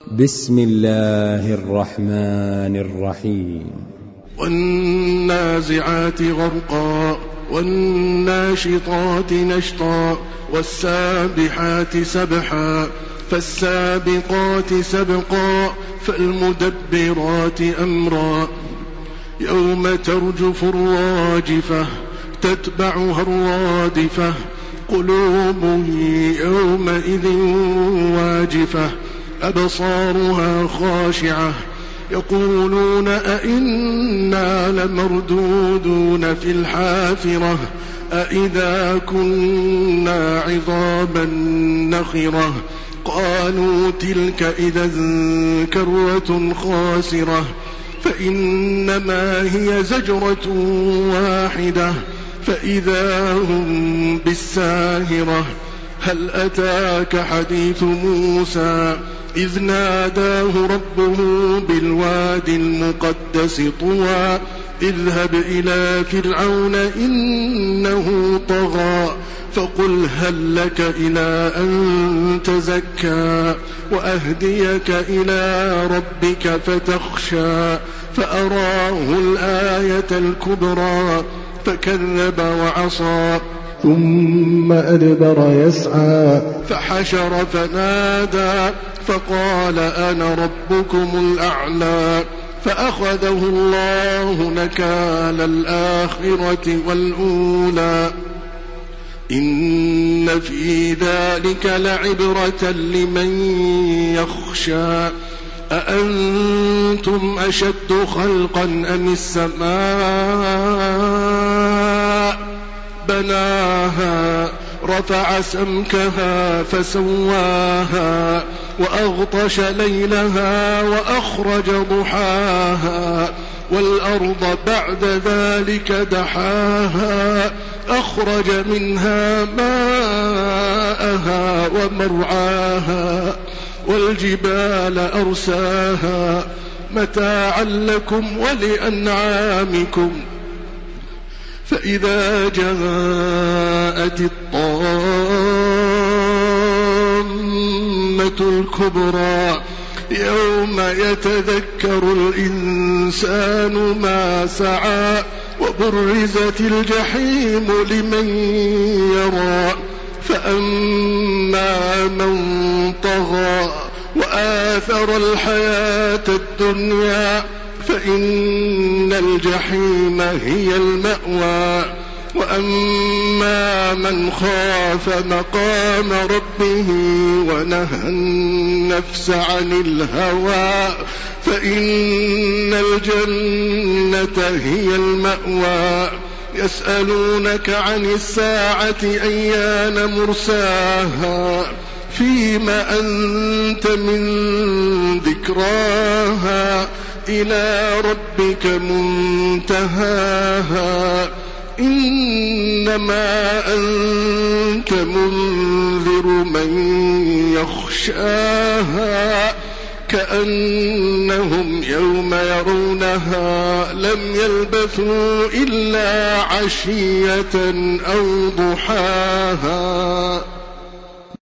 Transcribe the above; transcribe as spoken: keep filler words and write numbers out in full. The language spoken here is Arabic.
بسم الله الرحمن الرحيم. والنازعات غرقا والناشطات نشطا والسابحات سبحا فالسابقات سبقا فالمدبرات أمرا يوم ترجف الراجفة تتبعها الرادفة قلوب يومئذ واجفة أبصارها خاشعة يقولون أئنا لمردودون في الحافرة أئذا كنا عظاما نخرة قالوا تلك إذا كرة خاسرة فإنما هي زجرة واحدة فإذا هم بالساهرة هل أتاك حديث موسى إذ ناداه ربه بالوادي المقدس طوى اذهب إلى فرعون إنه طغى فقل هل لك إلى أن تزكى وأهديك إلى ربك فتخشى فأراه الآية الكبرى فكذب وعصى ثم أدبر يسعى فحشر فنادى فقال أنا ربكم الأعلى فأخذه الله نكال الآخرة والأولى إن في ذلك لعبرة لمن يخشى أأنتم أشد خلقا أم السماء بناها رفع سمكها فسواها وأغطش ليلها وأخرج ضحاها والأرض بعد ذلك دحاها أخرج منها ماءها ومرعاها والجبال أرساها متاعا لكم ولأنعامكم فإذا جاءت الطامة الكبرى يوم يتذكر الإنسان ما سعى وبرزت الجحيم لمن يرى فأما من طغى وآثر الحياة الدنيا فإن الجحيم هي المأوى وأما من خاف مقام ربه ونهى النفس عن الهوى فإن الجنة هي المأوى يسألونك عن الساعة أيان مرساها فيما أنت من ذكراها إلى ربك منتهاها إنما أنت منذر من يخشاها كأنهم يوم يرونها لم يلبثوا إلا عشية أو ضحاها.